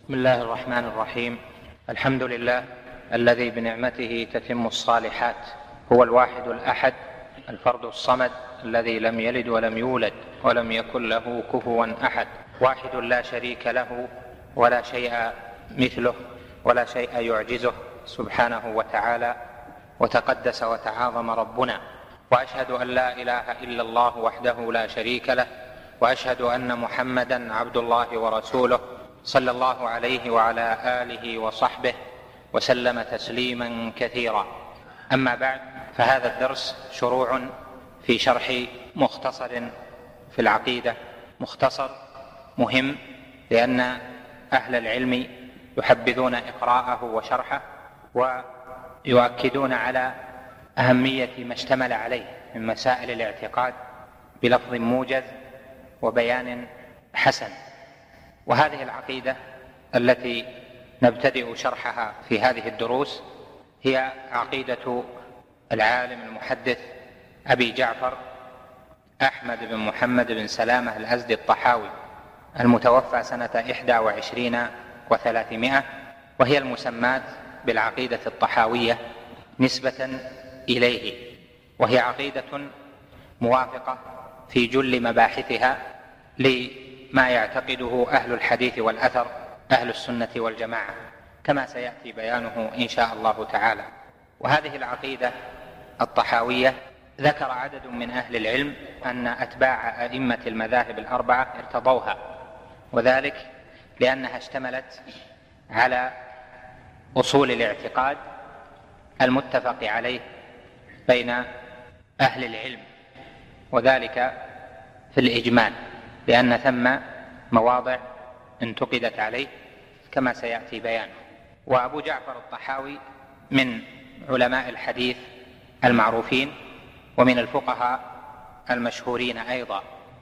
بسم الله الرحمن الرحيم. الحمد لله الذي بنعمته تتم الصالحات، هو الواحد الأحد الفرد الصمد الذي لم يلد ولم يولد ولم يكن له كفوا أحد، واحد لا شريك له ولا شيء مثله ولا شيء يعجزه سبحانه وتعالى، وتقدس وتعاظم ربنا. وأشهد أن لا إله إلا الله وحده لا شريك له، وأشهد أن محمدا عبد الله ورسوله صلى الله عليه وعلى آله وصحبه وسلم تسليما كثيرا. أما بعد، فهذا الدرس شروع في شرح مختصر في العقيدة، مختصر مهم لأن أهل العلم يحبذون إقراءه وشرحه، ويؤكدون على أهمية ما اشتمل عليه من مسائل الاعتقاد بلفظ موجز وبيان حسن. وهذه العقيدة التي نبتدئ شرحها في هذه الدروس هي عقيدة العالم المحدث أبي جعفر أحمد بن محمد بن سلامة الأزدي الطحاوي، المتوفى سنة 21 و300، وهي المسماة بالعقيدة الطحاوية نسبة إليه، وهي عقيدة موافقة في جل مباحثها لما يعتقده أهل الحديث والأثر أهل السنة والجماعة، كما سيأتي بيانه إن شاء الله تعالى. وهذه العقيدة الطحاوية ذكر عدد من أهل العلم أن أتباع أئمة المذاهب الأربعة ارتضوها، وذلك لأنها اشتملت على أصول الاعتقاد المتفق عليه بين أهل العلم، وذلك في الإجمال، لأن ثم مواضع انتقدت عليه كما سيأتي بيانه. وأبو جعفر الطحاوي من علماء الحديث المعروفين ومن الفقهاء المشهورين أيضا،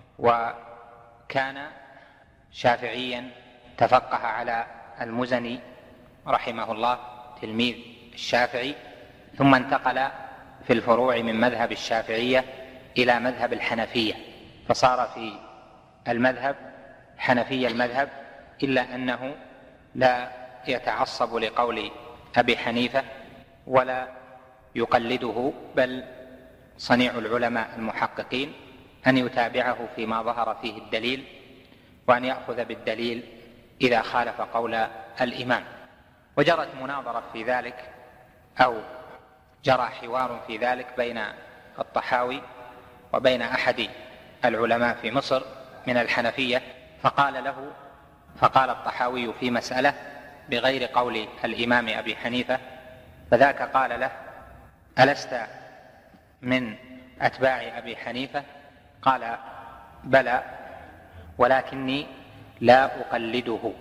وكان شافعيا تفقه على المزني رحمه الله تلميذ الشافعي، ثم انتقل في الفروع من مذهب الشافعية إلى مذهب الحنفية، فصار في المذهب حنفي المذهب، إلا أنه لا يتعصب لقول أبي حنيفة ولا يقلده، بل صنيع العلماء المحققين أن يتابعه فيما ظهر فيه الدليل، وأن يأخذ بالدليل إذا خالف قول الإمام. وجرت مناظرة في ذلك، أو جرى حوار في ذلك بين الطحاوي وبين أحد العلماء في مصر من الحنفية، فقال الطحاوي في مسألة بغير قول الإمام أبي حنيفة، فذاك قال له: ألست من أتباع أبي حنيفة؟ قال: بلى، ولكني لا أقلده،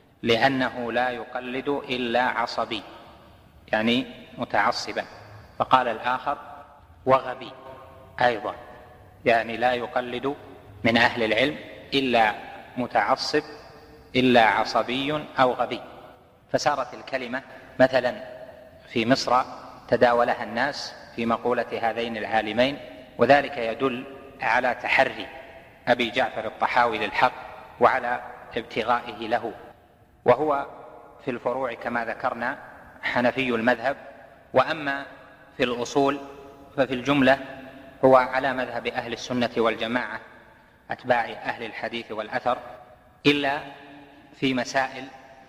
لأنه لا يقلد إلا عصبي، يعني متعصبا. فقال الآخر: وغبي أيضا، يعني لا يقلد من أهل العلم إلا متعصب إلا عصبي أو غبي. فسارت الكلمة مثلا في مصر تداولها الناس في مقولة هذين العالمين، وذلك يدل على تحري أبي جعفر الطحاوي للحق وعلى ابتغائه له. وهو في الفروع كما ذكرنا حنفي المذهب، وأما في الأصول ففي الجملة هو على مذهب أهل السنة والجماعة أتباع أهل الحديث والأثر، إلا في مسائل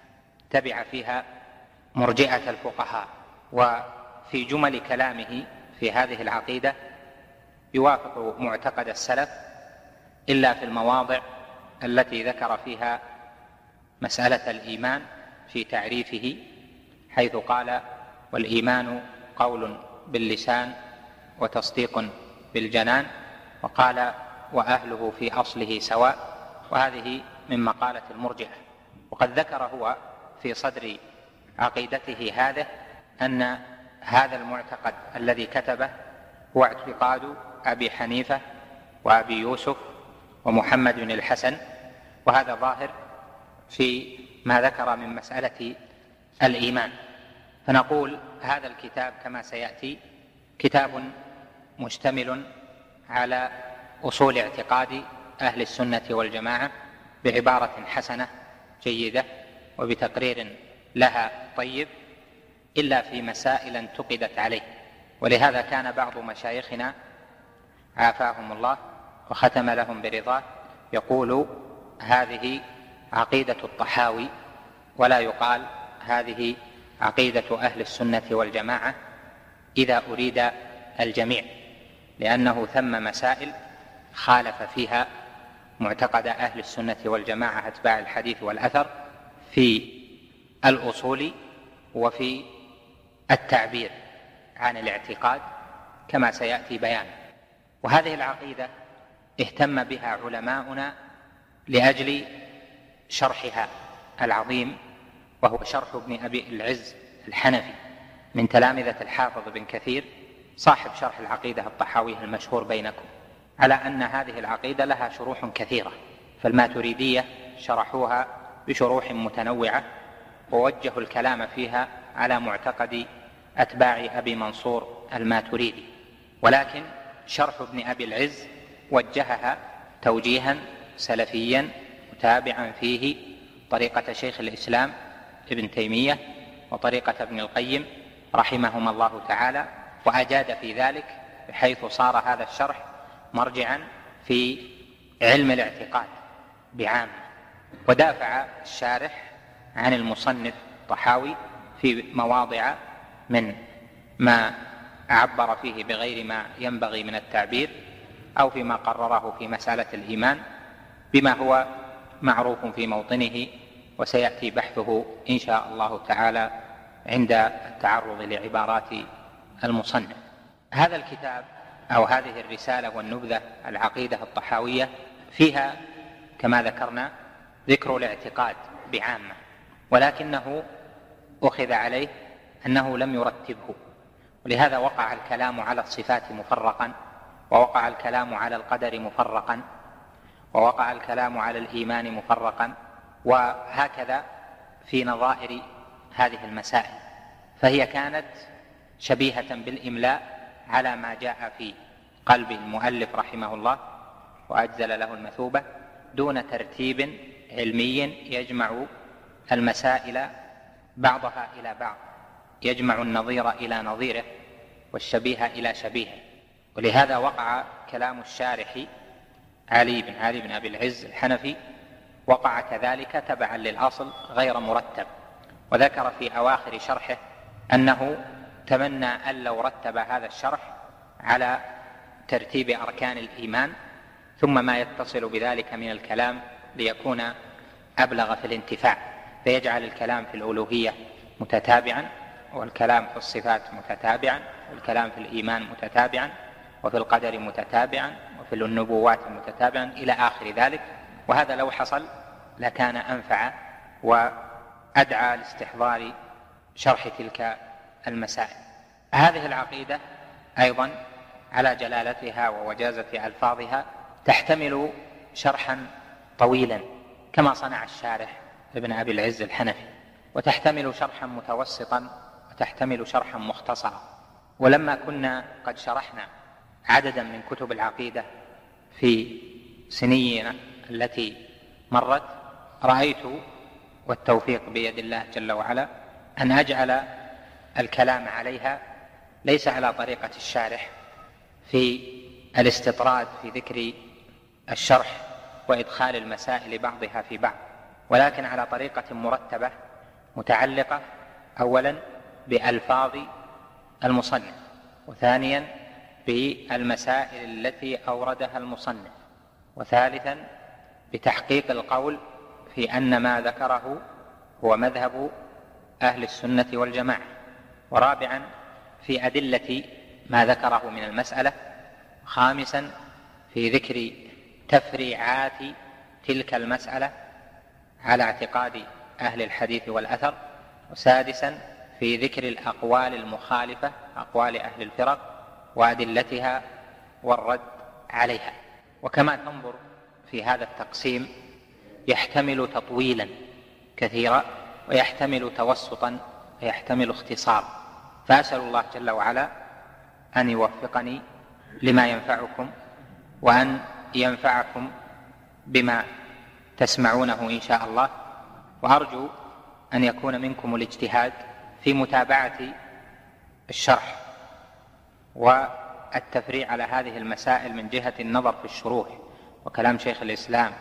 تبع فيها مرجئة الفقهاء. وفي جمل كلامه في هذه العقيدة يوافق معتقد السلف، إلا في المواضع التي ذكر فيها مسألة الإيمان في تعريفه، حيث قال: والإيمان قول باللسان وتصديق بالجنان، وقال: وأهله في أصله سواء. وهذه من مقالة المرجئة. وقد ذكر هو في صدر عقيدته هذه أن هذا المعتقد الذي كتبه هو اعتقاد أبي حنيفة وأبي يوسف ومحمد بن الحسن، وهذا ظاهر في ما ذكر من مسألة الإيمان. فنقول هذا الكتاب كما سيأتي كتاب مشتمل على أصول اعتقاد أهل السنة والجماعة بعبارة حسنة جيدة، وبتقرير لها طيب إلا في مسائل انتقدت عليه. ولهذا كان بعض مشايخنا عافاهم الله وختم لهم برضاه يقول: هذه عقيدة الطحاوي، ولا يقال هذه عقيدة أهل السنة والجماعة إذا أريد الجميع، لأنه ثم مسائل خالف فيها معتقد أهل السنة والجماعة أتباع الحديث والأثر في الأصول وفي التعبير عن الاعتقاد كما سيأتي بيانه. وهذه العقيدة اهتم بها علماؤنا لأجل شرحها العظيم، وهو شرح ابن أبي العز الحنفي من تلامذة الحافظ بن كثير صاحب شرح العقيدة الطحاوية المشهور بينكم، على أن هذه العقيدة لها شروح كثيرة، فالماتريدية شرحوها بشروح متنوعة ووجهوا الكلام فيها على معتقد أتباع أبي منصور الماتريدي، ولكن شرح ابن أبي العز وجهها توجيها سلفيا متابعا فيه طريقة شيخ الإسلام ابن تيمية وطريقة ابن القيم رحمهما الله تعالى، وأجاد في ذلك بحيث صار هذا الشرح مرجعا في علم الاعتقاد بعامة. ودافع الشارح عن المصنف طحاوي في مواضع من ما عبر فيه بغير ما ينبغي من التعبير، أو فيما قرره في مسألة الإيمان بما هو معروف في موطنه، وسيأتي بحثه إن شاء الله تعالى عند التعرض لعبارات المصنف. هذا الكتاب أو هذه الرسالة والنبذة العقيدة الطحاوية فيها كما ذكرنا ذكر الاعتقاد بعامة، ولكنه أخذ عليه أنه لم يرتبه، ولهذا وقع الكلام على الصفات مفرقا، ووقع الكلام على القدر مفرقا، ووقع الكلام على الإيمان مفرقا، وهكذا في نظائر هذه المسائل، فهي كانت شبيهة بالإملاء على ما جاء في قلب المؤلف رحمه الله وأجزل له المثوبة، دون ترتيب علمي يجمع المسائل بعضها إلى بعض، يجمع النظير إلى نظيره والشبيه إلى شبيهه. ولهذا وقع كلام الشارح علي بن أبي العز الحنفي وقع كذلك تبعا للأصل غير مرتب، وذكر في أواخر شرحه أنه تمنى أن لو رتب هذا الشرح على ترتيب أركان الإيمان ثم ما يتصل بذلك من الكلام ليكون أبلغ في الانتفاع، فيجعل الكلام في الألوهية متتابعا، والكلام في الصفات متتابعا، والكلام في الإيمان متتابعا، وفي القدر متتابعا، وفي النبوات متتابعا إلى آخر ذلك. وهذا لو حصل لكان أنفع وأدعى لاستحضار شرح تلك المسائل. هذه العقيدة أيضا على جلالتها ووجازة ألفاظها تحتمل شرحا طويلا كما صنع الشارح ابن أبي العز الحنفي، وتحتمل شرحا متوسطا، وتحتمل شرحا مختصرا. ولما كنا قد شرحنا عددا من كتب العقيدة في سنينا التي مرت، رأيت والتوفيق بيد الله جل وعلا أن أجعل الكلام عليها ليس على طريقة الشارح في الاستطراد في ذكر الشرح وإدخال المسائل بعضها في بعض، ولكن على طريقة مرتبة متعلقة أولا بألفاظ المصنف، وثانيا بالمسائل التي أوردها المصنف، وثالثا بتحقيق القول في أن ما ذكره هو مذهب أهل السنة والجماعة، ورابعا في أدلة ما ذكره من المسألة، خامسا في ذكر تفريعات تلك المسألة على اعتقاد أهل الحديث والأثر، وسادسا في ذكر الأقوال المخالفة أقوال أهل الفرق وأدلتها والرد عليها. وكما تنظر في هذا التقسيم يحتمل تطويلا كثيرا، ويحتمل توسطا، ويحتمل اختصارا، فأسأل الله جل وعلا أن يوفقني لما ينفعكم، وأن ينفعكم بما تسمعونه إن شاء الله. وأرجو أن يكون منكم الاجتهاد في متابعة الشرح والتفريع على هذه المسائل من جهة النظر في الشروح وكلام شيخ الإسلام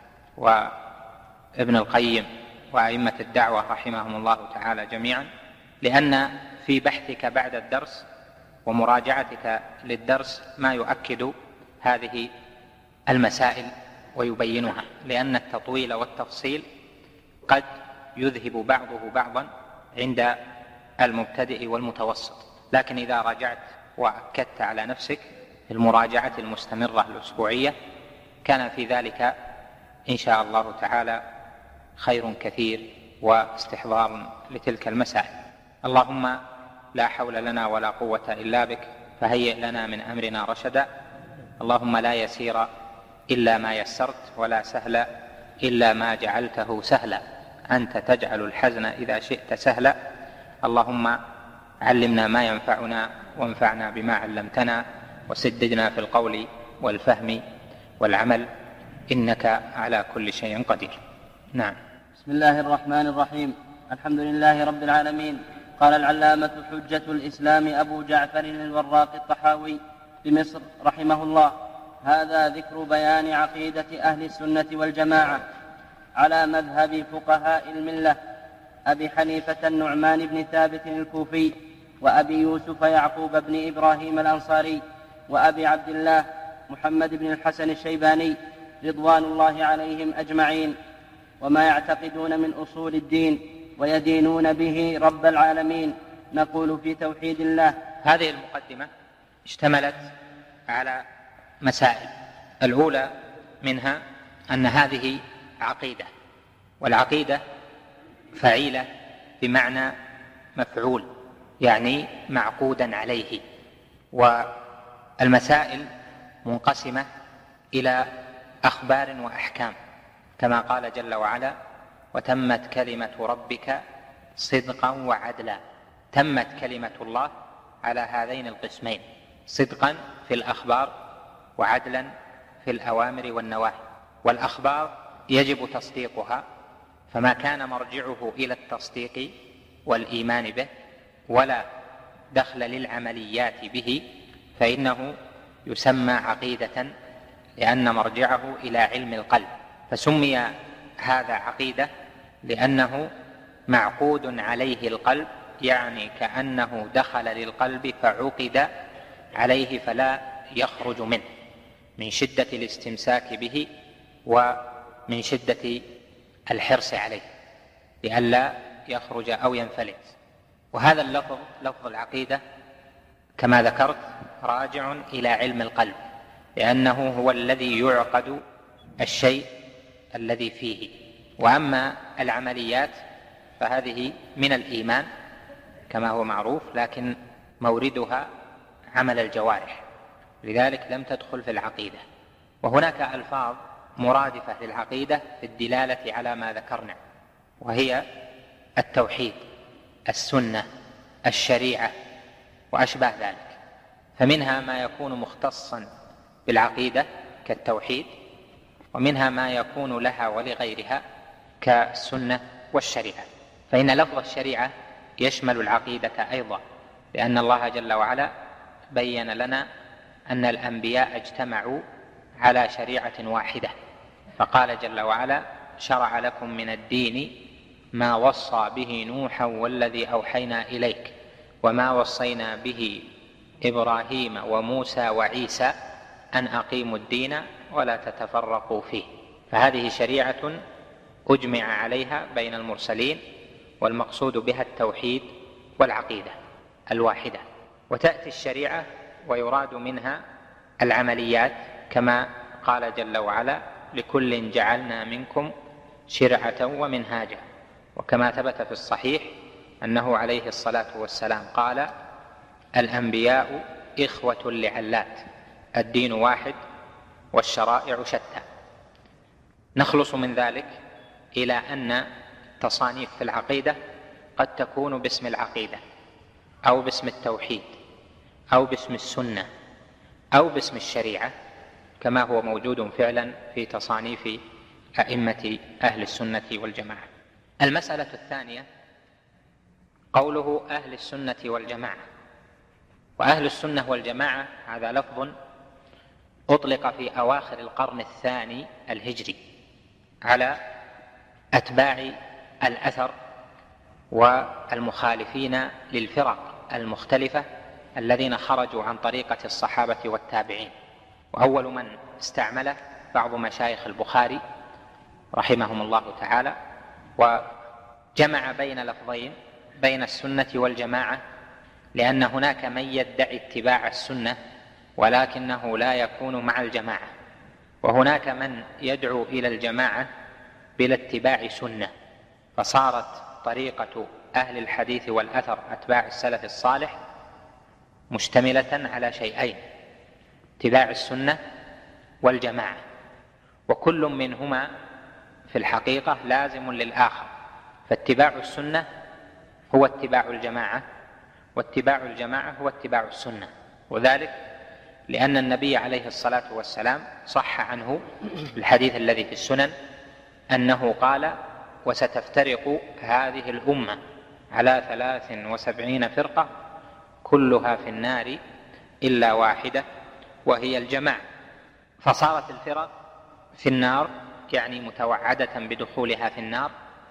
وابن القيم وأئمة الدعوة رحمهم الله تعالى جميعا، لأن في بحثك بعد الدرس ومراجعتك للدرس ما يؤكد هذه المسائل ويبينها، لأن التطويل والتفصيل قد يذهب بعضه بعضا عند المبتدئ والمتوسط، لكن إذا راجعت وأكدت على نفسك المراجعة المستمرة الأسبوعية كان في ذلك إن شاء الله تعالى خير كثير واستحضار لتلك المسائل. اللهم لا حول لنا ولا قوة إلا بك، فهيئ لنا من أمرنا رشدا. اللهم لا يسير إلا ما يسرت، ولا سهل إلا ما جعلته سهلا، أنت تجعل الحزن إذا شئت سهلا. اللهم علمنا ما ينفعنا وانفعنا بما علمتنا، وسددنا في القول والفهم والعمل، إنك على كل شيء قدير. نعم. بسم الله الرحمن الرحيم. الحمد لله رب العالمين. قال العلامة حجة الإسلام أبو جعفر الوراق الطحاوي بمصر رحمه الله: هذا ذكر بيان عقيدة أهل السنة والجماعة على مذهب فقهاء الملة أبي حنيفة النعمان بن ثابت الكوفي، وأبي يوسف يعقوب بن إبراهيم الأنصاري، وأبي عبد الله محمد بن الحسن الشيباني رضوان الله عليهم أجمعين، وما يعتقدون من أصول الدين ويدينون به رب العالمين. نقول في توحيد الله. هذه المقدمة اشتملت على مسائل. الأولى منها أن هذه عقيدة، والعقيدة فعيلة بمعنى مفعول، يعني معقودا عليه. والمسائل منقسمة إلى أخبار وأحكام، كما قال جل وعلا: وتمت كلمة ربك صدقا وعدلا. تمت كلمة الله على هذين القسمين: صدقا في الأخبار وعدلا في الأوامر والنواهي. والأخبار يجب تصديقها، فما كان مرجعه إلى التصديق والإيمان به ولا دخل للعمليات به فإنه يسمى عقيدة، لأن مرجعه إلى علم القلب. فسمي هذا عقيدة لأنه معقود عليه القلب، يعني كأنه دخل للقلب فعقد عليه فلا يخرج منه، من شدة الاستمساك به ومن شدة الحرص عليه لئلا يخرج أو ينفلت. وهذا اللفظ، لفظ العقيدة، كما ذكرت راجع إلى علم القلب، لأنه هو الذي يعقد الشيء الذي فيه. وأما العمليات فهذه من الإيمان كما هو معروف، لكن موردها عمل الجوارح، لذلك لم تدخل في العقيدة. وهناك ألفاظ مرادفة للعقيدة في الدلالة على ما ذكرنا، وهي التوحيد، السنة، الشريعة، وأشباه ذلك. فمنها ما يكون مختصا بالعقيدة كالتوحيد، ومنها ما يكون لها ولغيرها كالسنة والشريعة. فإن لفظ الشريعة يشمل العقيدة أيضا، لأن الله جل وعلا بين لنا أن الأنبياء اجتمعوا على شريعة واحدة، فقال جل وعلا: شرع لكم من الدين ما وصى به نوحا والذي أوحينا إليك وما وصينا به إبراهيم وموسى وعيسى أن أقيموا الدين ولا تتفرقوا فيه. فهذه شريعة أجمع عليها بين المرسلين، والمقصود بها التوحيد والعقيدة الواحدة. وتأتي الشريعة ويراد منها العمليات، كما قال جل وعلا: لكل جعلنا منكم شرعة ومنهاجا. وكما ثبت في الصحيح أنه عليه الصلاة والسلام قال: الأنبياء إخوة لعلات، الدين واحد والشرائع شتى. نخلص من ذلك إلى أن تصانيف في العقيدة قد تكون باسم العقيدة أو باسم التوحيد أو باسم السنة أو باسم الشريعة، كما هو موجود فعلا في تصانيف أئمة أهل السنة والجماعة. المسألة الثانية قوله أهل السنة والجماعة. وأهل السنة والجماعة هذا لفظ أطلق في أواخر القرن الثاني الهجري على أتباع الأثر والمخالفين للفرق المختلفة الذين خرجوا عن طريقة الصحابة والتابعين. وأول من استعمله بعض مشايخ البخاري رحمهم الله تعالى، وجمع بين لفظين بين السنة والجماعة، لأن هناك من يدعي اتباع السنة ولكنه لا يكون مع الجماعة، وهناك من يدعو إلى الجماعة بلا اتباع سنة، فصارت طريقة أهل الحديث والأثر أتباع السلف الصالح مشتملة على شيئين: اتباع السنة والجماعة، وكل منهما في الحقيقة لازم للآخر. فاتباع السنة هو اتباع الجماعة، واتباع الجماعة هو اتباع السنة، وذلك لأن النبي عليه الصلاة والسلام صح عنه الحديث الذي في السنن أنه قال: وستفترق هذه الأمة على 73 فرقة كلها في النار إلا واحدة وهي الجماعة. فصارت الفرق في النار، يعني متوعدة بدخولها في النار،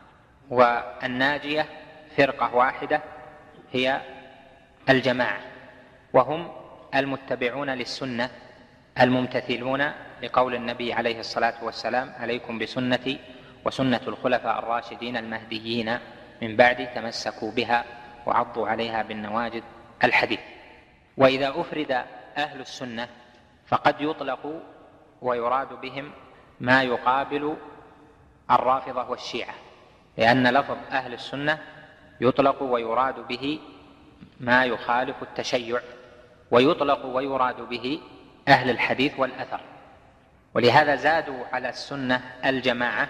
والناجية فرقة واحدة هي الجماعة، وهم المتبعون للسنة الممتثلون لقول النبي عليه الصلاة والسلام: عليكم بسنتي وسنة الخلفاء الراشدين المهديين من بعدي تمسكوا بها وعضوا عليها بالنواجذ. الحديث. وإذا أفرد أهل السنة فقد يطلق ويراد بهم ما يقابل الرافضة والشيعة، لأن لفظ أهل السنة يطلق ويراد به ما يخالف التشيع، ويطلق ويراد به أهل الحديث والأثر. ولهذا زادوا على السنة الجماعة،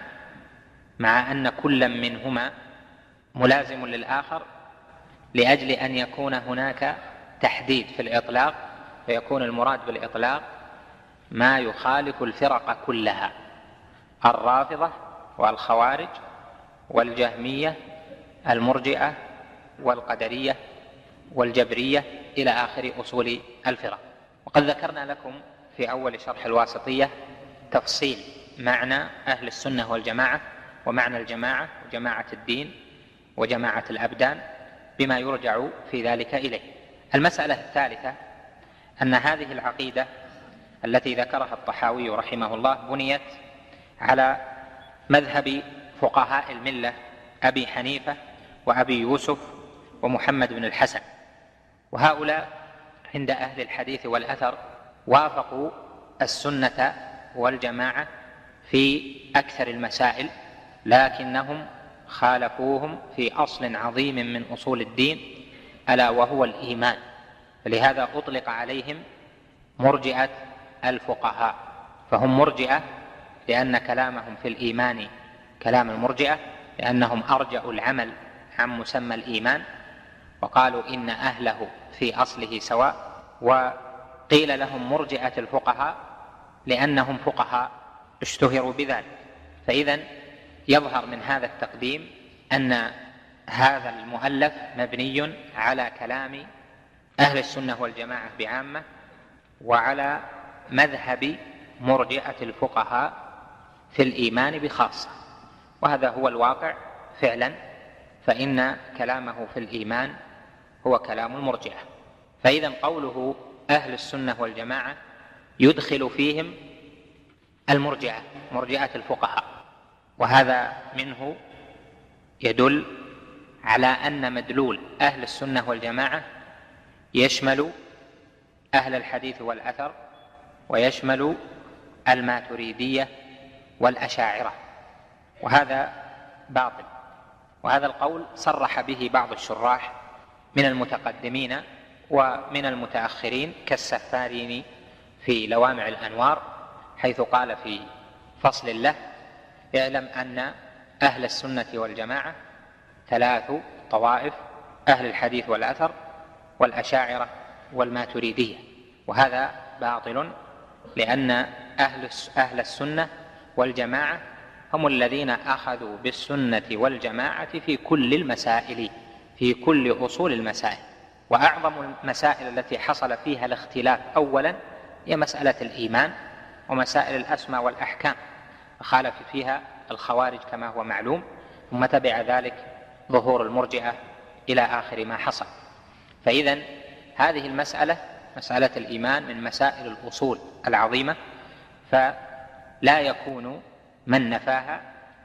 مع أن كل منهما ملازم للآخر، لأجل أن يكون هناك تحديد في الإطلاق، فيكون المراد بالإطلاق ما يخالف الفرق كلها: الرافضة والخوارج والجهمية المرجئة والقدرية والجبرية إلى آخر أصول الفرق. وقد ذكرنا لكم في أول شرح الواسطية تفصيل معنى أهل السنة والجماعة، ومعنى الجماعة وجماعة الدين وجماعة الأبدان، بما يرجع في ذلك إليه. المسألة الثالثة أن هذه العقيدة التي ذكرها الطحاوي رحمه الله بنيت على مذهب فقهاء الملة أبي حنيفة وأبي يوسف ومحمد بن الحسن، وهؤلاء عند أهل الحديث والأثر وافقوا السنة والجماعة في أكثر المسائل، لكنهم خالفوهم في أصل عظيم من أصول الدين، ألا وهو الإيمان. فلهذا أطلق عليهم مرجئة الفقهاء، فهم مرجئة لأن كلامهم في الإيمان كلام المرجئة، لأنهم أرجأوا العمل عن مسمى الإيمان، وقالوا إن أهله في أصله سواء. وقيل لهم مرجئة الفقهاء لأنهم فقهاء اشتهروا بذلك. فإذن يظهر من هذا التقديم أن هذا المؤلف مبني على كلام أهل السنة والجماعة بعامة، وعلى مذهب مرجئة الفقهاء في الإيمان بخاصة، وهذا هو الواقع فعلا، فإن كلامه في الإيمان هو كلام المرجئة. فإذا قوله أهل السنة والجماعة يدخل فيهم المرجئة، مرجئة الفقهاء، وهذا منه يدل على أن مدلول أهل السنة والجماعة يشمل أهل الحديث والأثر، ويشمل الماتريدية والأشاعرة، وهذا باطل. وهذا القول صرح به بعض الشراح من المتقدمين ومن المتأخرين كالسفاريني في لوامع الأنوار، حيث قال في فصل له: اعلم أن أهل السنة والجماعة 3 طوائف: أهل الحديث والأثر والأشاعرة والماتريدية. وهذا باطل، لأن أهل السنة والجماعة هم الذين أخذوا بالسنة والجماعة في كل المسائل، في كل أصول المسائل. وأعظم المسائل التي حصل فيها الاختلاف أولا هي مسألة الإيمان ومسائل الأسماء والأحكام، فخالف فيها الخوارج كما هو معلوم، ثم تبع ذلك ظهور المرجئة إلى آخر ما حصل. فإذن هذه المسألة، مسألة الإيمان، من مسائل الأصول العظيمة، فلا يكون من نفاها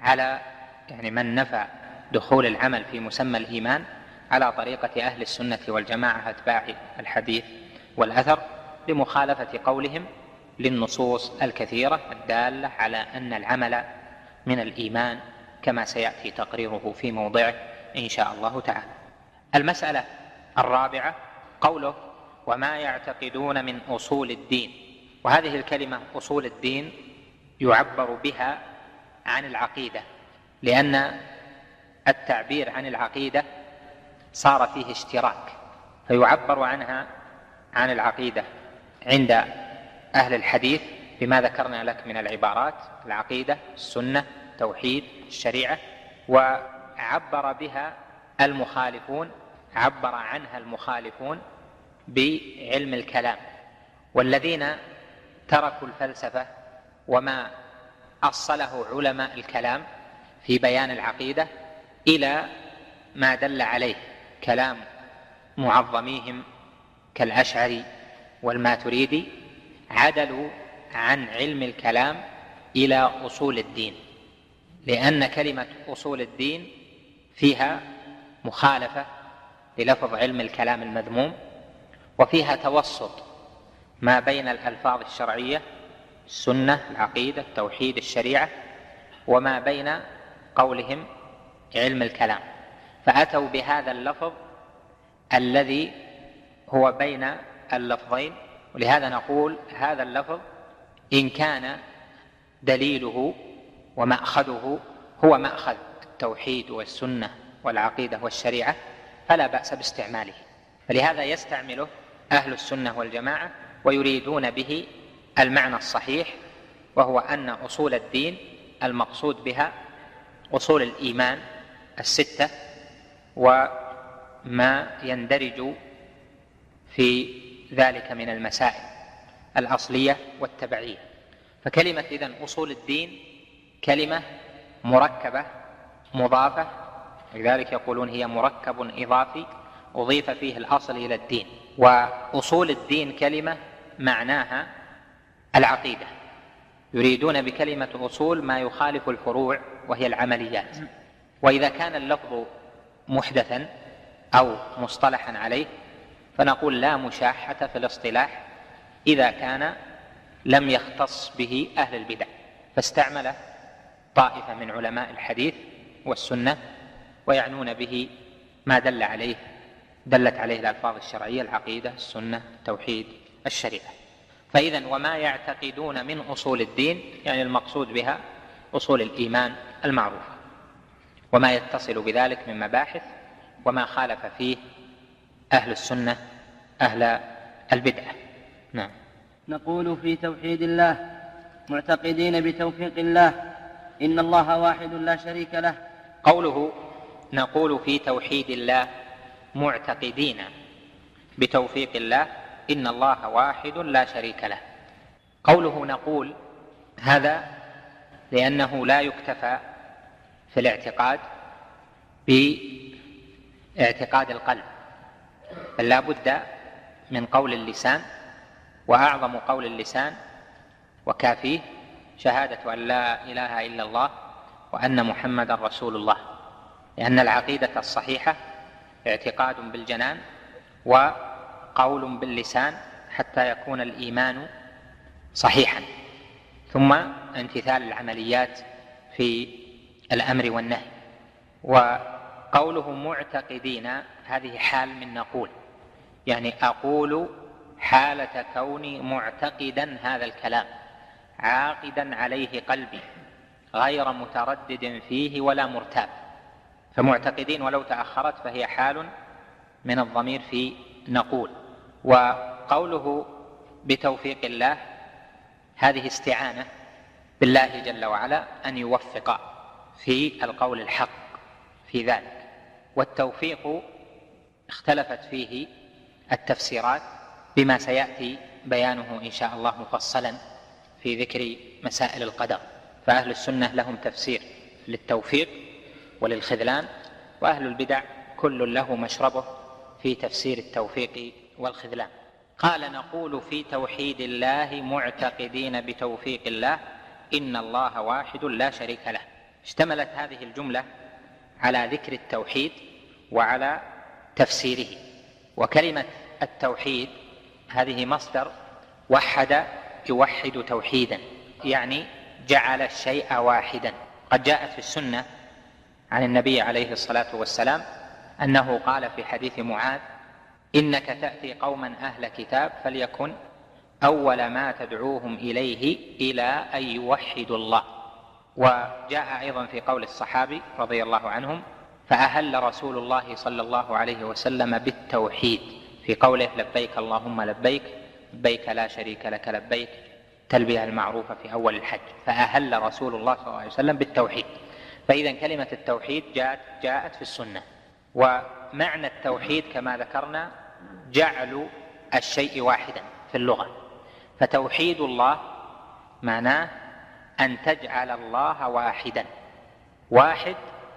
من نفى دخول العمل في مسمى الإيمان على طريقة أهل السنة والجماعة أتباع الحديث والأثر، لمخالفة قولهم للنصوص الكثيرة الدالة على أن العمل من الإيمان، كما سيأتي تقريره في موضعه إن شاء الله تعالى. المسألة الرابعة قوله: وما يعتقدون من أصول الدين. وهذه الكلمة أصول الدين يعبر بها عن العقيدة، لأن التعبير عن العقيدة صار فيه اشتراك، فيعبر عنها عن العقيدة عند أهل الحديث بما ذكرنا لك من العبارات: العقيدة، السنة، التوحيد، الشريعة. وعبر بها المخالفون، عبر عنها المخالفون بعلم الكلام، والذين تركوا الفلسفة وما أصله علماء الكلام في بيان العقيدة إلى ما دل عليه كلام معظميهم كالأشعري والماتريدي، عدلوا عن علم الكلام إلى أصول الدين، لأن كلمة أصول الدين فيها مخالفة للفظ علم الكلام المذموم، وفيها توسط ما بين الألفاظ الشرعية: السنة، العقيدة، التوحيد، الشريعة، وما بين قولهم علم الكلام، فأتوا بهذا اللفظ الذي هو بين اللفظين. ولهذا نقول هذا اللفظ إن كان دليله ومأخذه هو مأخذ التوحيد والسنة والعقيدة والشريعة فلا بأس باستعماله، فلهذا يستعمله أهل السنة والجماعة ويريدون به المعنى الصحيح، وهو أن أصول الدين المقصود بها أصول الإيمان الستة وما يندرج في ذلك من المسائل الأصلية والتبعية. فكلمة إذن أصول الدين كلمة مركبة مضافة، لذلك يقولون هي مركب إضافي أضيف فيه الأصل إلى الدين. وأصول الدين كلمة معناها العقيدة، يريدون بكلمة أصول ما يخالف الفروع وهي العمليات. وإذا كان اللفظ محدثا أو مصطلحا عليه فنقول لا مشاحة في الاصطلاح إذا كان لم يختص به أهل البدع، فاستعمل طائفة من علماء الحديث والسنة ويعنون به ما دلت عليه الألفاظ الشرعية: العقيدة، السنة، التوحيد، الشريعة. فإذن وما يعتقدون من أصول الدين يعني المقصود بها أصول الإيمان المعروفة، وما يتصل بذلك من مباحث وما خالف فيه أهل السنة أهل البدعة. نعم. نقول في توحيد الله معتقدين بتوفيق الله إن الله واحد لا شريك له. قوله نقول في توحيد الله معتقدين بتوفيق الله إن الله واحد لا شريك له. قوله نقول هذا لأنه لا يكتفى في الاعتقاد باعتقاد القلب، بل لا بد من قول اللسان، وأعظم قول اللسان وكافيه شهادة أن لا إله إلا الله وأن محمد رسول الله، لأن العقيدة الصحيحة اعتقاد بالجنان وقول باللسان حتى يكون الإيمان صحيحا، ثم امتثال العمليات في الأمر والنهي. وقوله معتقدين هذه حال من نقول، يعني أقول حالة كوني معتقدا هذا الكلام عاقدا عليه قلبي غير متردد فيه ولا مرتاب. فمعتقدين ولو تأخرت فهي حال من الضمير في نقول. وقوله بتوفيق الله هذه استعانة بالله جل وعلا أن يوفق في القول الحق في ذلك. والتوفيق اختلفت فيه التفسيرات بما سيأتي بيانه إن شاء الله مفصلا في ذكر مسائل القدر. فأهل السنة لهم تفسير للتوفيق وللخذلان، وأهل البدع كل له مشربه في تفسير التوفيق والخذلان. قال: نقول في توحيد الله معتقدين بتوفيق الله إن الله واحد لا شريك له. اشتملت هذه الجملة على ذكر التوحيد وعلى تفسيره. وكلمة التوحيد هذه مصدر وحد يوحد توحيدا، يعني جعل الشيء واحدا. قد جاءت في السنة عن النبي عليه الصلاة والسلام أنه قال في حديث معاذ: إنك تأتي قوما أهل كتاب فليكن أول ما تدعوهم إليه إلى أن يوحدوا الله. وجاء أيضا في قول الصحابي رضي الله عنهم: فأهل رسول الله صلى الله عليه وسلم بالتوحيد في قوله: لبيك اللهم لبيك لبيك لا شريك لك لبيك، تلبية المعروفة في أول الحج. فأهل رسول الله صلى الله عليه وسلم بالتوحيد. فإذا كلمة التوحيد جاءت في السنة. ومعنى التوحيد كما ذكرنا جعل الشيء واحدا في اللغة. فتوحيد الله معناه أن تجعل الله واحدا، واحد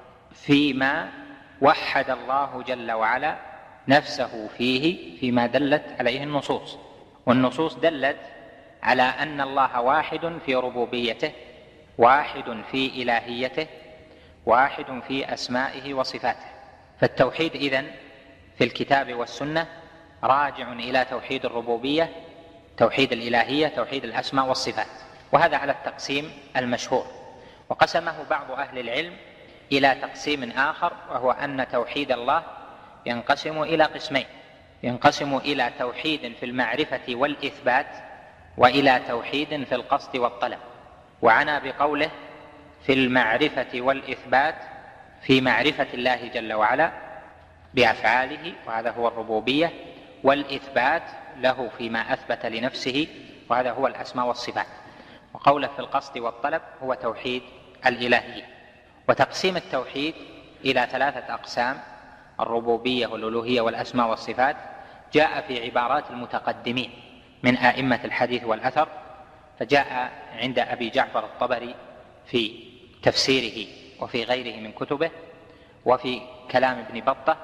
فيما وحد الله جل وعلا نفسه فيه، فيما دلت عليه النصوص. والنصوص دلت على أن الله واحد في ربوبيته، واحد في إلهيته، واحد في أسمائه وصفاته. فالتوحيد إذن في الكتاب والسنة راجع إلى توحيد الربوبية، توحيد الإلهية، توحيد الأسماء والصفات. وهذا على التقسيم المشهور. وقسمه بعض أهل العلم إلى تقسيم آخر، وهو أن توحيد الله ينقسم إلى قسمين: ينقسم إلى توحيد في المعرفة والإثبات، وإلى توحيد في القصد والطلب. وعنى بقوله في المعرفة والإثبات في معرفة الله جل وعلا بأفعاله، وهذا هو الربوبية، والإثبات له فيما أثبت لنفسه، وهذا هو الأسماء والصفات. وقوله في القصد والطلب هو توحيد الإلهية. وتقسيم التوحيد إلى 3 أقسام: الربوبية والألوهية والأسماء والصفات، جاء في عبارات المتقدمين من أئمة الحديث والأثر. فجاء عند أبي جعفر الطبري في تفسيره وفي غيره من كتبه، وفي كلام ابن بطة،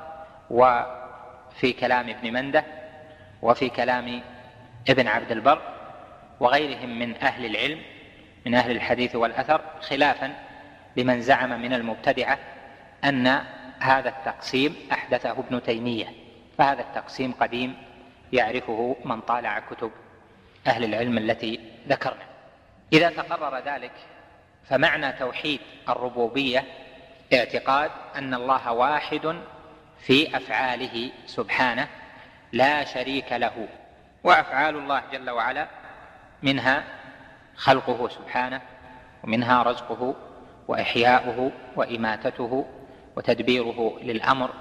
وفي كلام ابن منده، وفي كلام ابن عبد البر، وغيرهم من أهل العلم من أهل الحديث والأثر، خلافا لمن زعم من المبتدعة أن هذا التقسيم أحدثه ابن تيمية. فهذا التقسيم قديم يعرفه من طالع كتب أهل العلم التي ذكرنا. إذا تقرر ذلك فمعنى توحيد الربوبية اعتقاد أن الله واحد في أفعاله سبحانه لا شريك له. وأفعال الله جل وعلا منها خلقه سبحانه، ومنها رزقه وإحياؤه وإماتته وتدبيره للأمر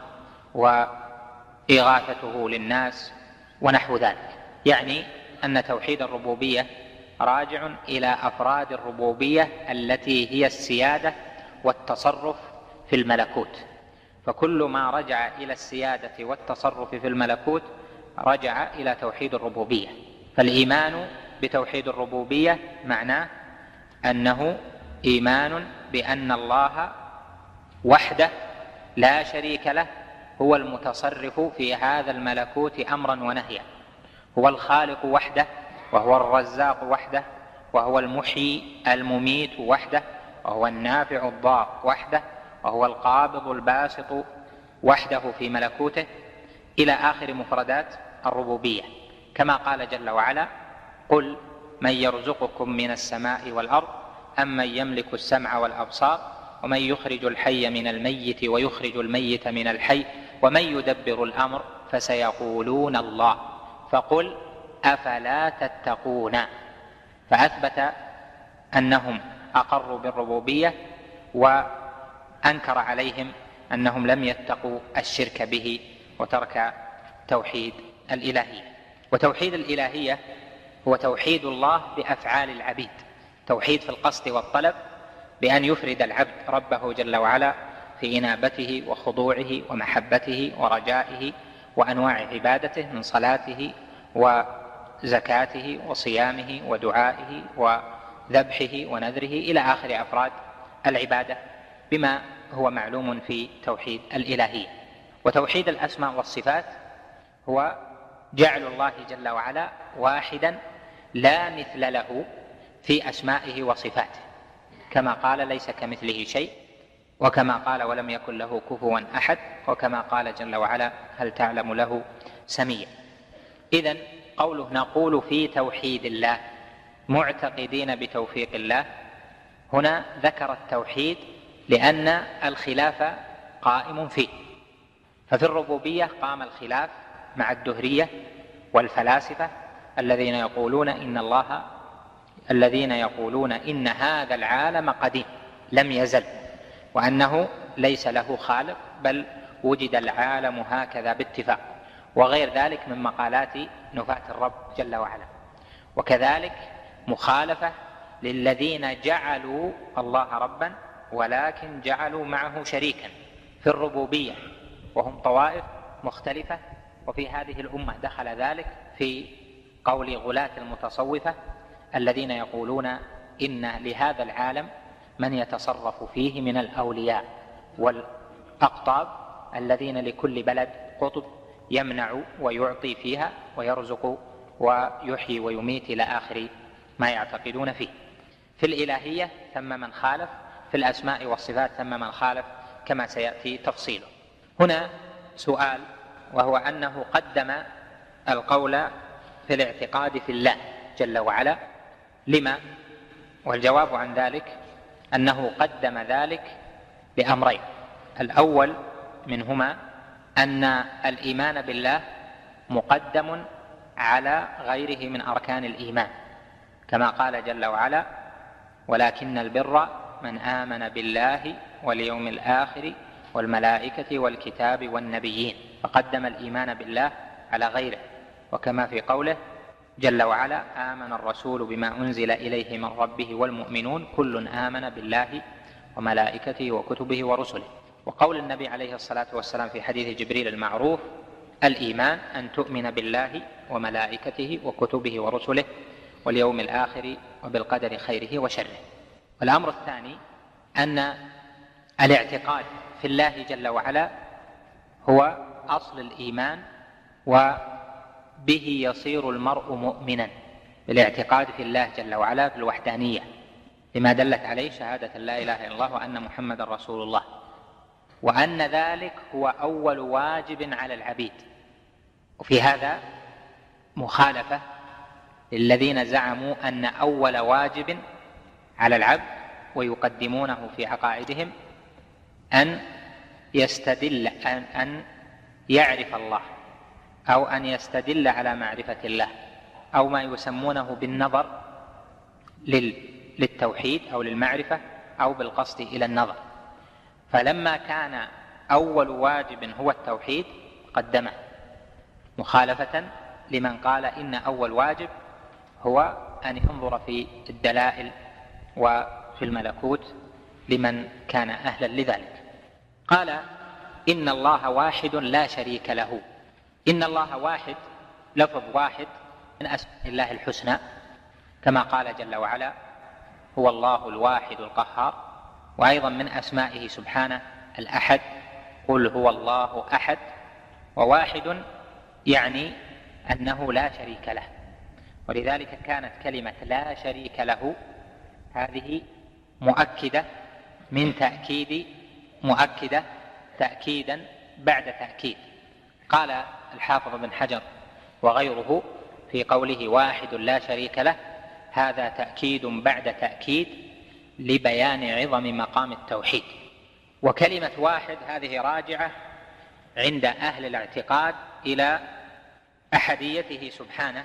وإغاثته للناس ونحو ذلك. يعني أن توحيد الربوبية راجع إلى أفراد الربوبية التي هي السيادة والتصرف في الملكوت. فكل ما رجع إلى السيادة والتصرف في الملكوت رجع إلى توحيد الربوبية. فالإيمان بتوحيد الربوبية معناه أنه إيمان بأن الله وحده لا شريك له هو المتصرف في هذا الملكوت أمرا ونهيا، هو الخالق وحده، وهو الرزاق وحده، وهو المحيي المميت وحده، وهو النافع الضار وحده، وهو القابض الباسط وحده في ملكوته، إلى آخر مفردات الربوبية. كما قال جل وعلا: قل من يرزقكم من السماء والأرض أم من يملك السمع والأبصار ومن يخرج الحي من الميت ويخرج الميت من الحي ومن يدبر الأمر فسيقولون الله فقل أفلا تتقون. فأثبت أنهم أقروا بالربوبية، وأنكر عليهم أنهم لم يتقوا الشرك به وترك توحيد الإلهية. وتوحيد الإلهية هو توحيد الله بأفعال العبيد، توحيد في القصد والطلب بأن يفرد العبد ربه جل وعلا في إنابته وخضوعه ومحبته ورجائه وأنواع عبادته من صلاته وزكاته وصيامه ودعائه وذبحه ونذره إلى آخر أفراد العبادة بما هو معلوم في توحيد الإلهية. وتوحيد الأسماء والصفات هو جعل الله جل وعلا واحدا لا مثل له في أسمائه وصفاته، كما قال ليس كمثله شيء، وكما قال ولم يكن له كفوا أحد، وكما قال جل وعلا هل تعلم له سميا. إذن قوله نقول في توحيد الله معتقدين بتوفيق الله، هنا ذكر التوحيد لأن الخلاف قائم فيه. ففي الربوبية قام الخلاف مع الدهرية والفلاسفة الذين يقولون إن هذا العالم قديم لم يزل، وأنه ليس له خالق بل وجد العالم هكذا باتفاق، وغير ذلك من مقالات نفاة الرب جل وعلا. وكذلك مخالفة للذين جعلوا الله ربا ولكن جعلوا معه شريكا في الربوبية، وهم طوائف مختلفة. وفي هذه الأمة دخل ذلك في قول غلاة المتصوفة الذين يقولون إن لهذا العالم من يتصرف فيه من الأولياء والأقطاب الذين لكل بلد قطب يمنع ويعطي فيها ويرزق ويحيي ويميت إلى آخر ما يعتقدون فيه. في الإلهية ثم من خالف، في الأسماء والصفات ثم من خالف كما سيأتي تفصيله. هنا سؤال، وهو أنه قدم القول في الاعتقاد في الله جل وعلا، لما؟ والجواب عن ذلك أنه قدم ذلك لأمرين. الأول منهما أن الإيمان بالله مقدم على غيره من أركان الإيمان، كما قال جل وعلا ولكن البر من آمن بالله واليوم الآخر والملائكة والكتاب والنبيين، فقدم الإيمان بالله على غيره. وكما في قوله جل وعلا آمن الرسول بما أنزل إليه من ربه والمؤمنون كل آمن بالله وملائكته وكتبه ورسله. وقول النبي عليه الصلاة والسلام في حديث جبريل المعروف الإيمان أن تؤمن بالله وملائكته وكتبه ورسله واليوم الآخر وبالقدر خيره وشره. والأمر الثاني أن الاعتقاد في الله جل وعلا هو أصل الإيمان، وبه يصير المرء مؤمنا، بالاعتقاد في الله جل وعلا في الوحدانية، لما دلت عليه شهادة لا إله إلا الله وأن محمد رسول الله، وأن ذلك هو أول واجب على العبيد. وفي هذا مخالفة للذين زعموا أن أول واجب على العبد ويقدمونه في عقائدهم أن يستدل أن يعرف الله، أو أن يستدل على معرفة الله، أو ما يسمونه بالنظر للتوحيد أو للمعرفة، أو بالقصد إلى النظر. فلما كان أول واجب هو التوحيد قدمه، مخالفة لمن قال إن أول واجب هو أن ينظر في الدلائل وفي الملكوت لمن كان أهلا لذلك. قال إن الله واحد لا شريك له. إن الله واحد، لفظ واحد من أسماء الله الحسنى، كما قال جل وعلا هو الله الواحد القهار. وأيضا من أسمائه سبحانه الأحد، قل هو الله أحد. وواحد يعني أنه لا شريك له، ولذلك كانت كلمة لا شريك له هذه مؤكدة من تأكيد، مؤكدة تأكيدا بعد تأكيد. قال الحافظ بن حجر وغيره في قوله واحد لا شريك له هذا تأكيد بعد تأكيد لبيان عظم مقام التوحيد. وكلمة واحد هذه راجعة عند أهل الاعتقاد إلى أحديته سبحانه،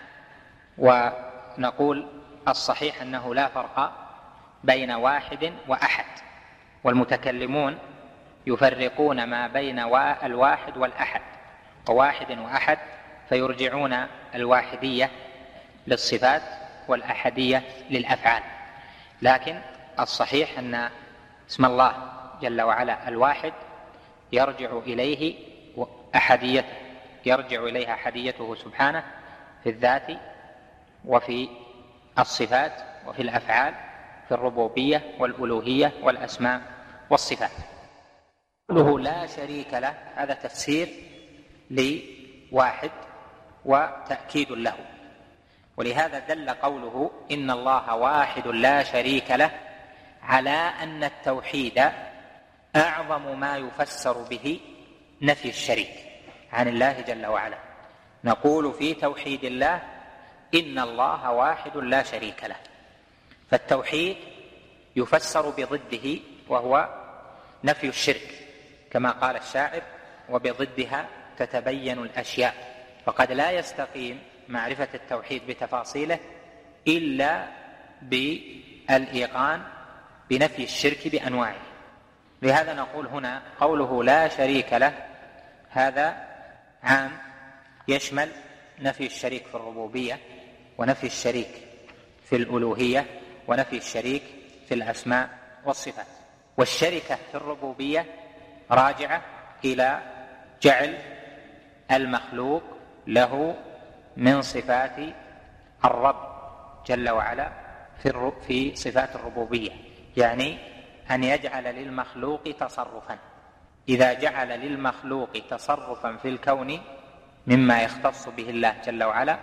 ونقول الصحيح أنه لا فرق بين واحد وأحد، والمتكلمون يفرقون ما بين الواحد والأحد، وواحد وأحد، فيرجعون الواحدية للصفات والأحدية للأفعال. لكن الصحيح أن اسم الله جل وعلا الواحد يرجع إليه أحديته سبحانه في الذات وفي الصفات وفي الأفعال، في الربوبية والألوهية والأسماء والصفات. قوله لا شريك له هذا تفسير لواحد وتأكيد له، ولهذا دل قوله إن الله واحد لا شريك له على أن التوحيد أعظم ما يفسر به نفي الشريك عن الله جل وعلا. نقول في توحيد الله إن الله واحد لا شريك له، فالتوحيد يفسر بضده وهو نفي الشرك، كما قال الشاعر وبضدها تتبين الأشياء، فقد لا يستقيم معرفة التوحيد بتفاصيله إلا بالإيقان بنفي الشرك بأنواعه. لهذا نقول هنا قوله لا شريك له هذا عام يشمل نفي الشريك في الربوبية ونفي الشريك في الألوهية ونفي الشريك في الأسماء والصفات. والشركة في الربوبية راجعة إلى جعل المخلوق له من صفات الرب جل وعلا في صفات الربوبية، يعني أن يجعل للمخلوق تصرفا. إذا جعل للمخلوق تصرفا في الكون مما يختص به الله جل وعلا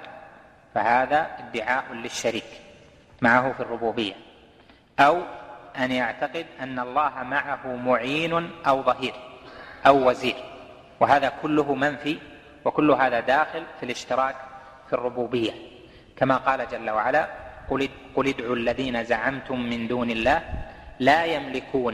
فهذا ادعاء للشريك معه في الربوبية، أو أن يعتقد أن الله معه معين أو ظهير أو وزير، وهذا كله منفي، وكل هذا داخل في الاشتراك في الربوبية، كما قال جل وعلا قل ادعوا الذين زعمتم من دون الله لا يملكون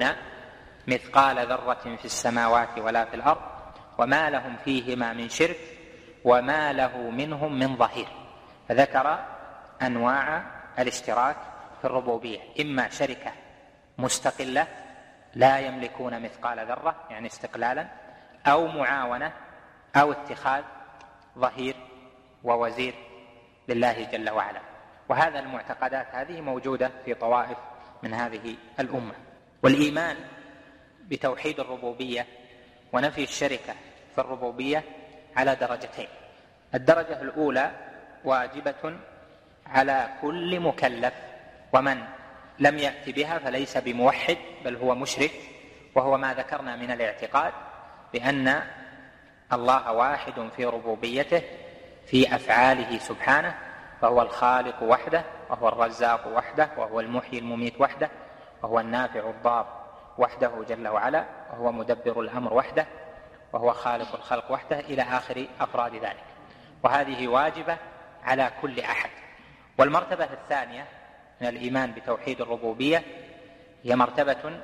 مثقال ذرة في السماوات ولا في الأرض وما لهم فيهما من شرك وما له منهم من ظهير. فذكر أنواع الاشتراك في الربوبية، إما شركة مستقلة لا يملكون مثقال ذرة يعني استقلالا، أو معاونة، أو اتخاذ ظهير ووزير لله جل وعلا. وهذا المعتقدات هذه موجودة في طوائف من هذه الأمة. والإيمان بتوحيد الربوبية ونفي الشركة في الربوبية على درجتين. الدرجة الأولى واجبة على كل مكلف، ومن لم يأت بها فليس بموحد بل هو مشرك، وهو ما ذكرنا من الاعتقاد بأن الله واحد في ربوبيته في أفعاله سبحانه، فهو الخالق وحده، وهو الرزاق وحده، وهو المحيي المميت وحده، وهو النافع الضار وحده جل وعلا، وهو مدبر الأمر وحده، وهو خالق الخلق وحده، إلى آخر أفراد ذلك. وهذه واجبة على كل أحد. والمرتبة الثانية من الإيمان بتوحيد الربوبية هي مرتبة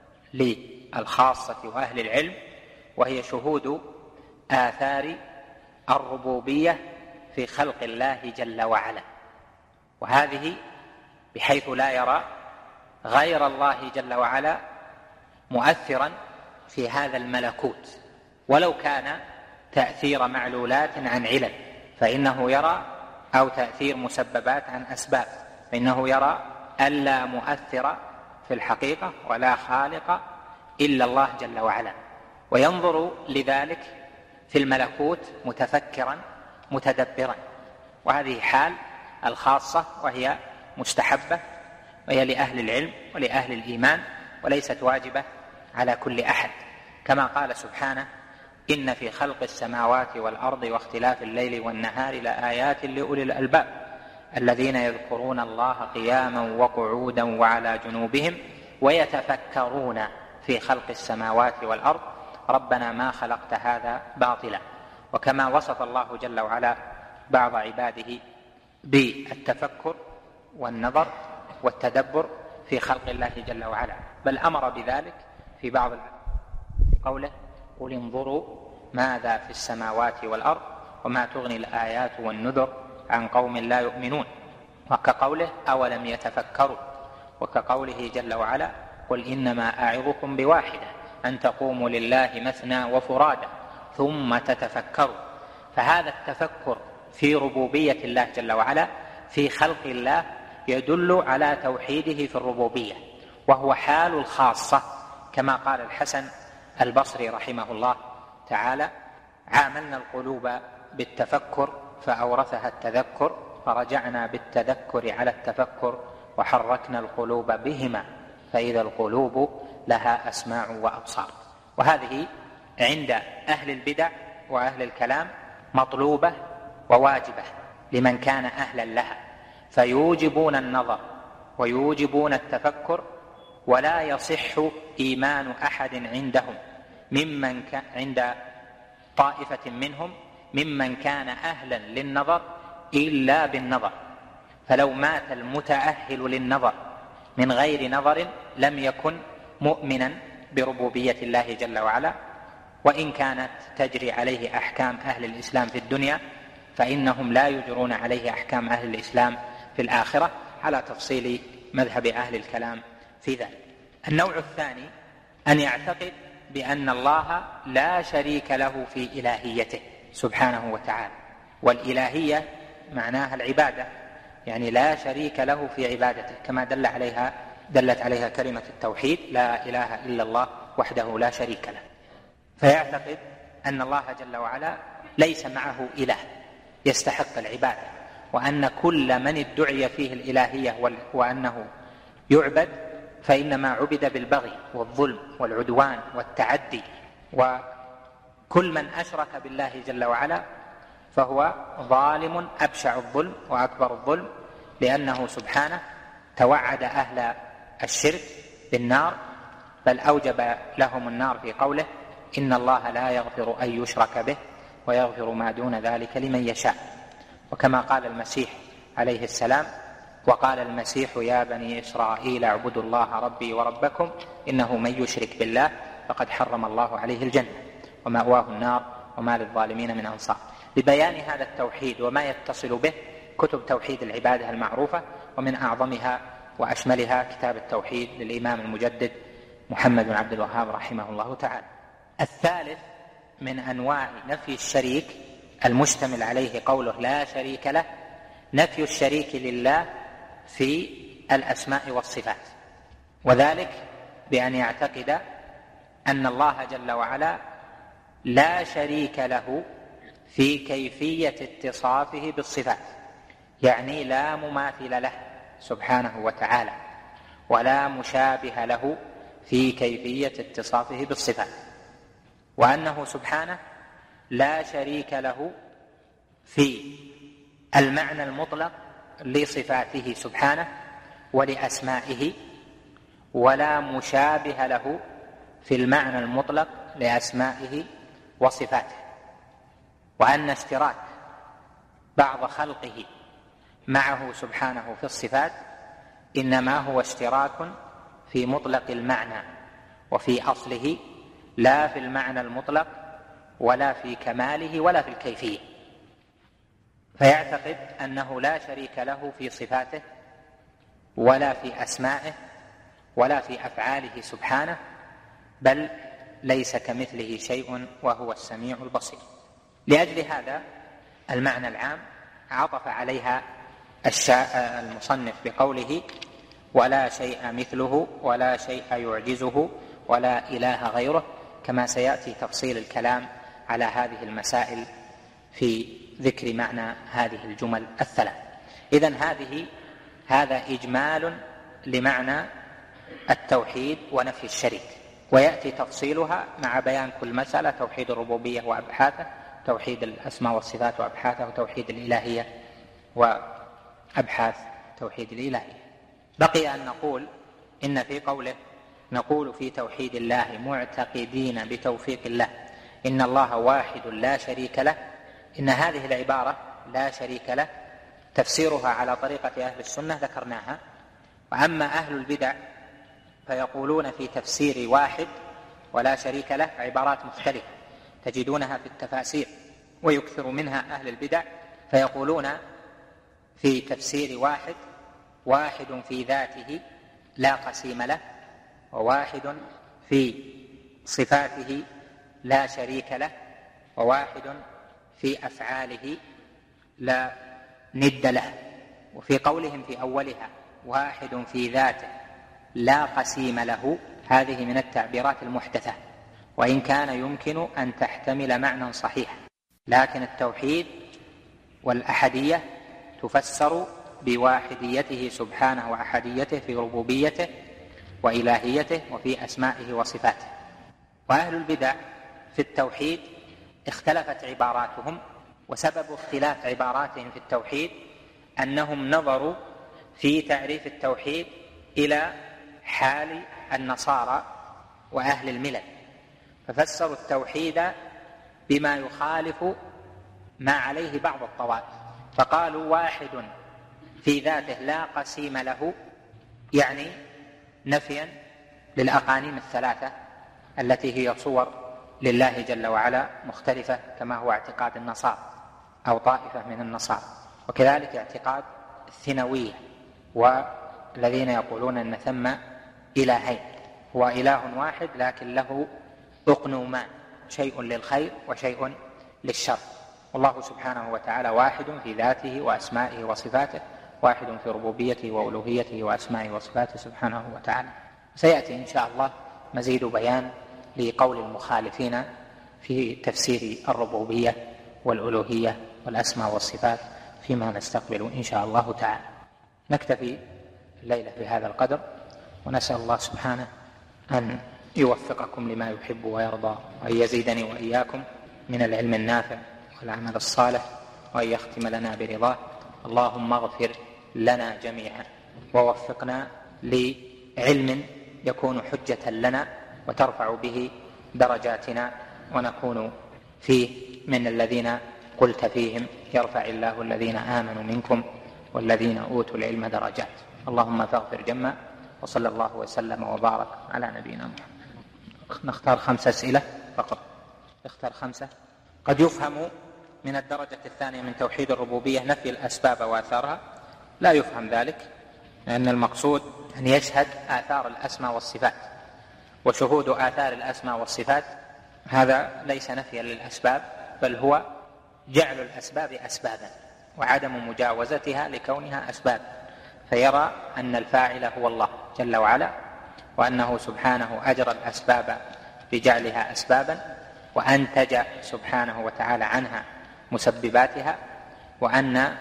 للخاصة وأهل العلم، وهي شهود آثار الربوبية في خلق الله جل وعلا، وهذه بحيث لا يرى غير الله جل وعلا مؤثرا في هذا الملكوت، ولو كان تأثير معلولات عن علل فإنه يرى، أو تأثير مسببات عن أسباب فإنه يرى ألا مؤثر في الحقيقة ولا خالق إلا الله جل وعلا، وينظر لذلك في الملكوت متفكرا متدبرا. وهذه حال الخاصة، وهي مستحبة، وهي لأهل العلم ولأهل الإيمان، وليست واجبة على كل أحد، كما قال سبحانه إن في خلق السماوات والأرض واختلاف الليل والنهار لآيات لأولي الألباب الذين يذكرون الله قياما وقعودا وعلى جنوبهم ويتفكرون في خلق السماوات والأرض ربنا ما خلقت هذا باطلا. وكما وصف الله جل وعلا بعض عباده بالتفكر والنظر والتدبر في خلق الله جل وعلا، بل أمر بذلك في بعض قوله قل انظروا ماذا في السماوات والأرض وما تغني الآيات والنذر عن قوم لا يؤمنون، وكقوله أولم يتفكروا، وكقوله جل وعلا قل إنما أعظكم بواحدة أن تقوموا لله مثنى وفرادا ثم تتفكروا. فهذا التفكر في ربوبية الله جل وعلا في خلق الله يدل على توحيده في الربوبية، وهو حال الخاصة، كما قال الحسن البصري رحمه الله تعالى: عاملنا القلوب بالتفكر فأورثها التذكر، فرجعنا بالتذكر على التفكر، وحركنا القلوب بهما، فإذا القلوب لها أسماع وأبصار. وهذه عند أهل البدع وأهل الكلام مطلوبة وواجبة لمن كان أهلا لها، فيوجبون النظر ويوجبون التفكر، ولا يصح إيمان أحد عندهم عند طائفة منهم ممن كان أهلا للنظر إلا بالنظر. فلو مات المتأهل للنظر من غير نظر لم يكن مؤمنا بربوبية الله جل وعلا، وإن كانت تجري عليه أحكام أهل الإسلام في الدنيا فإنهم لا يجرون عليه أحكام أهل الإسلام في الآخرة، على تفصيل مذهب أهل الكلام في ذلك. النوع الثاني أن يعتقد بأن الله لا شريك له في إلهيته سبحانه وتعالى، والإلهية معناها العبادة، يعني لا شريك له في عبادته، كما دلت عليها كلمة التوحيد: لا إله إلا الله وحده لا شريك له. فيعتقد أن الله جل وعلا ليس معه إله يستحق العبادة، وأن كل من ادعي فيه الإلهية وأنه يعبد فإنما عبد بالبغي والظلم والعدوان والتعدي، وكل من أشرك بالله جل وعلا فهو ظالم أبشع الظلم وأكبر الظلم، لأنه سبحانه توعد أهل الشرك بالنار، بل أوجب لهم النار في قوله: إن الله لا يغفر أن يشرك به ويغفر ما دون ذلك لمن يشاء. وكما قال المسيح عليه السلام: وقال المسيح يا بني إسرائيل اعبدوا الله ربي وربكم إنه من يشرك بالله فقد حرم الله عليه الجنة ومأواه النار وما للظالمين من أنصار. لبيان هذا التوحيد وما يتصل به كتب توحيد العبادة المعروفة، ومن أعظمها وأشملها كتاب التوحيد للإمام المجدد محمد بن عبد الوهاب رحمه الله تعالى. الثالث من أنواع نفي الشريك المشتمل عليه قوله لا شريك له، نفي الشريك لله في الأسماء والصفات، وذلك بأن يعتقد أن الله جل وعلا لا شريك له في كيفية اتصافه بالصفات، يعني لا مماثل له سبحانه وتعالى، ولا مشابه له في كيفية اتصافه بالصفات، وأنه سبحانه لا شريك له في المعنى المطلق لصفاته سبحانه ولأسمائه، ولا مشابه له في المعنى المطلق لأسمائه وصفاته، وأن اشتراك بعض خلقه معه سبحانه في الصفات إنما هو اشتراك في مطلق المعنى وفي أصله، لا في المعنى المطلق ولا في كماله ولا في الكيفية. فيعتقد أنه لا شريك له في صفاته ولا في أسمائه ولا في أفعاله سبحانه، بل ليس كمثله شيء وهو السميع البصير. لأجل هذا المعنى العام عطف عليها المصنف بقوله ولا شيء مثله ولا شيء يعجزه ولا إله غيره، كما سيأتي تفصيل الكلام على هذه المسائل في ذكر معنى هذه الجمل الثلاث. إذن هذا إجمال لمعنى التوحيد ونفي الشريك، ويأتي تفصيلها مع بيان كل مسألة: توحيد الربوبية وأبحاثه، توحيد الأسماء والصفات وأبحاثه، وتوحيد الإلهية وأبحاث توحيد الإلهية. بقي أن نقول إن في قوله نقول في توحيد الله معتقدين بتوفيق الله إن الله واحد لا شريك له، إن هذه العبارة لا شريك له تفسيرها على طريقة أهل السنة ذكرناها، وأما أهل البدع فيقولون في تفسير واحد ولا شريك له عبارات مختلفة تجدونها في التفاسير ويكثر منها أهل البدع، فيقولون في تفسير واحد في ذاته لا قسيم له، وواحد في صفاته لا شريك له، وواحد في أفعاله لا ند له. وفي قولهم في أولها واحد في ذاته لا قسيم له، هذه من التعبيرات المحدثة، وإن كان يمكن أن تحتمل معنى صحيحا، لكن التوحيد والأحدية تفسر بواحديته سبحانه وأحديته في ربوبيته وإلهيته وفي أسمائه وصفاته. وأهل البدع في التوحيد اختلفت عباراتهم، وسبب اختلاف عباراتهم في التوحيد أنهم نظروا في تعريف التوحيد إلى حال النصارى وأهل الملل، ففسروا التوحيد بما يخالف ما عليه بعض الطوائف، فقالوا واحد في ذاته لا قسيم له، يعني نفيا للأقانيم الثلاثة التي هي صور لله جل وعلا مختلفة، كما هو اعتقاد النصارى أو طائفة من النصارى، وكذلك اعتقاد الثنوية والذين يقولون أن ثم إلهين، هو إله واحد لكن له أقنومان، شيء للخير وشيء للشر. والله سبحانه وتعالى واحد في ذاته وأسمائه وصفاته، واحد في ربوبيته وألوهيته وأسمائه وصفاته سبحانه وتعالى. سيأتي إن شاء الله مزيد بيان لقول المخالفين في تفسير الربوبية والألوهية والأسماء والصفات فيما نستقبل إن شاء الله تعالى. نكتفي الليلة بهذا القدر، ونسأل الله سبحانه أن يوفقكم لما يحب ويرضى، وأن يزيدني وإياكم من العلم النافع والعمل الصالح، وأن يختم لنا برضاه. اللهم اغفر لنا جميعا، ووفقنا لعلم يكون حجة لنا وترفع به درجاتنا، ونكون فيه من الذين قلت فيهم يرفع الله الذين آمنوا منكم والذين أوتوا العلم درجات. اللهم فاغفر جمّا، وصلى الله وسلم وبارك على نبينا محمد. نختار 5 أسئلة فقط، اختار 5. قد يفهم من الدرجة الثانية من توحيد الربوبية نفي الأسباب وآثارها. لا يفهم ذلك، لأن المقصود أن يشهد آثار الأسماء والصفات، وشهود آثار الأسماء والصفات هذا ليس نفيا للأسباب، بل هو جعل الأسباب أسبابا وعدم مجاوزتها لكونها أسباب، فيرى أن الفاعل هو الله جل وعلا، وأنه سبحانه أجرى الأسباب بجعلها أسبابا، وأنتج سبحانه وتعالى عنها مسبباتها، وأن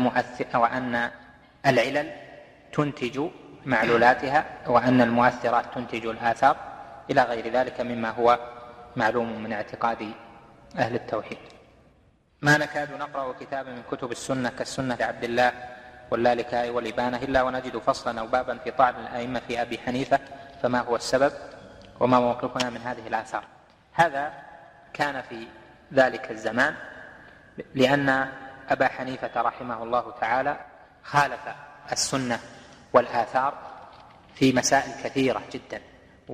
العلل تنتج معلولاتها، وأن المؤثرات تنتج الآثار، إلى غير ذلك مما هو معلوم من اعتقاد أهل التوحيد. ما نكاد نقرأ كتابا من كتب السنة كالسنة لعبد الله واللالكائي والإبانة إلا ونجد فصلا أو بابا في طعن الأئمة في أبي حنيفة، فما هو السبب وما موقفنا من هذه الآثار؟ هذا كان في ذلك الزمان لأن أبا حنيفة رحمه الله تعالى خالف السنة والآثار في مسائل كثيرة جدا،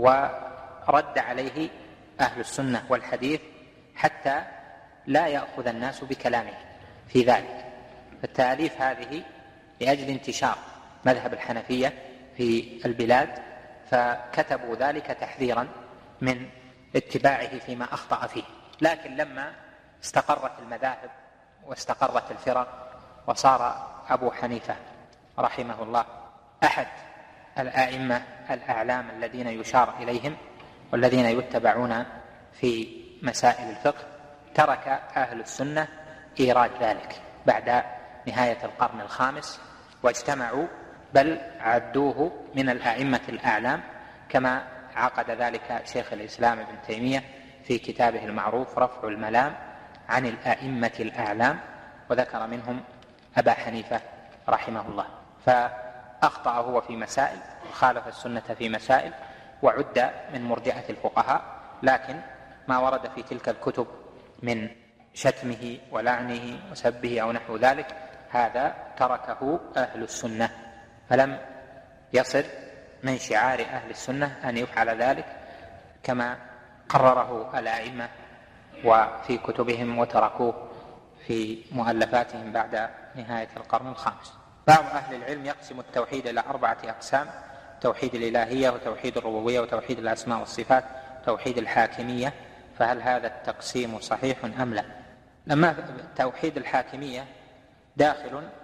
ورد عليه أهل السنة والحديث حتى لا يأخذ الناس بكلامه في ذلك. التأليف هذه لأجل انتشار مذهب الحنفية في البلاد، فكتبوا ذلك تحذيرا من اتباعه فيما أخطأ فيه. لكن لما استقرت المذاهب واستقرت الفرق، وصار أبو حنيفة رحمه الله أحد الأئمة الأعلام الذين يشار إليهم والذين يتبعون في مسائل الفقه، ترك أهل السنة إيراد ذلك بعد نهاية القرن الخامس، واجتمعوا بل عدوه من الأئمة الأعلام، كما عقد ذلك شيخ الإسلام ابن تيمية في كتابه المعروف رفع الملام عن الأئمة الأعلام، وذكر منهم أبا حنيفة رحمه الله. فأخطأ هو في مسائل وخالف السنة في مسائل، وعد من مرجئة الفقهاء، لكن ما ورد في تلك الكتب من شتمه ولعنه وسبه أو نحو ذلك هذا تركه أهل السنة، فلم يصر من شعار أهل السنة أن يفعل ذلك كما قرره الأئمة وفي كتبهم، وتركوه في مؤلفاتهم بعد نهاية القرن الخامس. بعض أهل العلم يقسم التوحيد إلى 4 أقسام: توحيد الإلهية، وتوحيد الربوبية، وتوحيد الأسماء والصفات، توحيد الحاكمية. فهل هذا التقسيم صحيح أم لا؟ لما توحيد الحاكمية داخل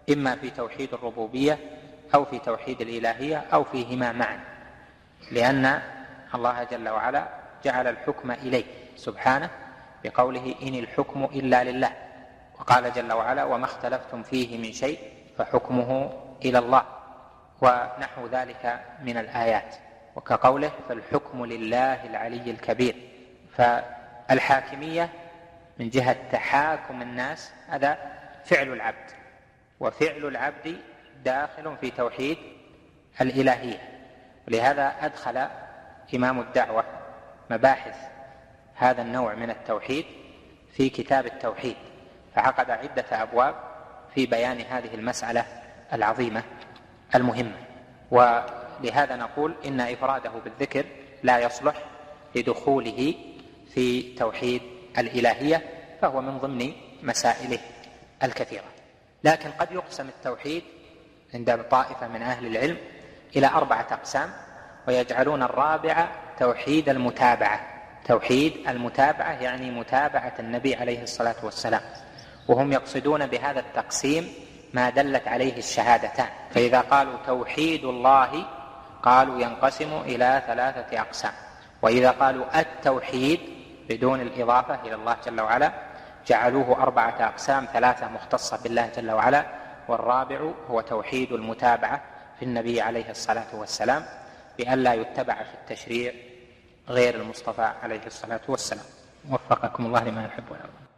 إما في توحيد الربوبية أو في توحيد الإلهية أو فيهما معا، لأن الله جل وعلا جعل الحكم إليه سبحانه بقوله إن الحكم إلا لله، وقال جل وعلا وما اختلفتم فيه من شيء فحكمه إلى الله، ونحو ذلك من الآيات، وكقوله فالحكم لله العلي الكبير. فالحاكمية من جهة تحاكم الناس هذا فعل العبد، وفعل العبد داخل في توحيد الإلهية، ولهذا أدخل إمام الدعوة مباحث هذا النوع من التوحيد في كتاب التوحيد، فعقد عدة أبواب في بيان هذه المسألة العظيمة المهمة. ولهذا نقول إن إفراده بالذكر لا يصلح لدخوله في توحيد الإلهية، فهو من ضمن مسائله الكثيرة. لكن قد يقسم التوحيد عند طائفة من أهل العلم إلى 4 أقسام، ويجعلون الرابعة توحيد المتابعة. توحيد المتابعة يعني متابعة النبي عليه الصلاة والسلام، وهم يقصدون بهذا التقسيم ما دلت عليه الشهادتان. فإذا قالوا توحيد الله قالوا ينقسم إلى 3 أقسام، وإذا قالوا التوحيد بدون الإضافة إلى الله جل وعلا جعلوه 4 أقسام، 3 مختصة بالله جل وعلا، والرابع هو توحيد المتابعة في النبي عليه الصلاة والسلام بأن لا يتبع في التشريع غير المصطفى عليه الصلاة والسلام. وفقكم الله لما يحب ويرضى.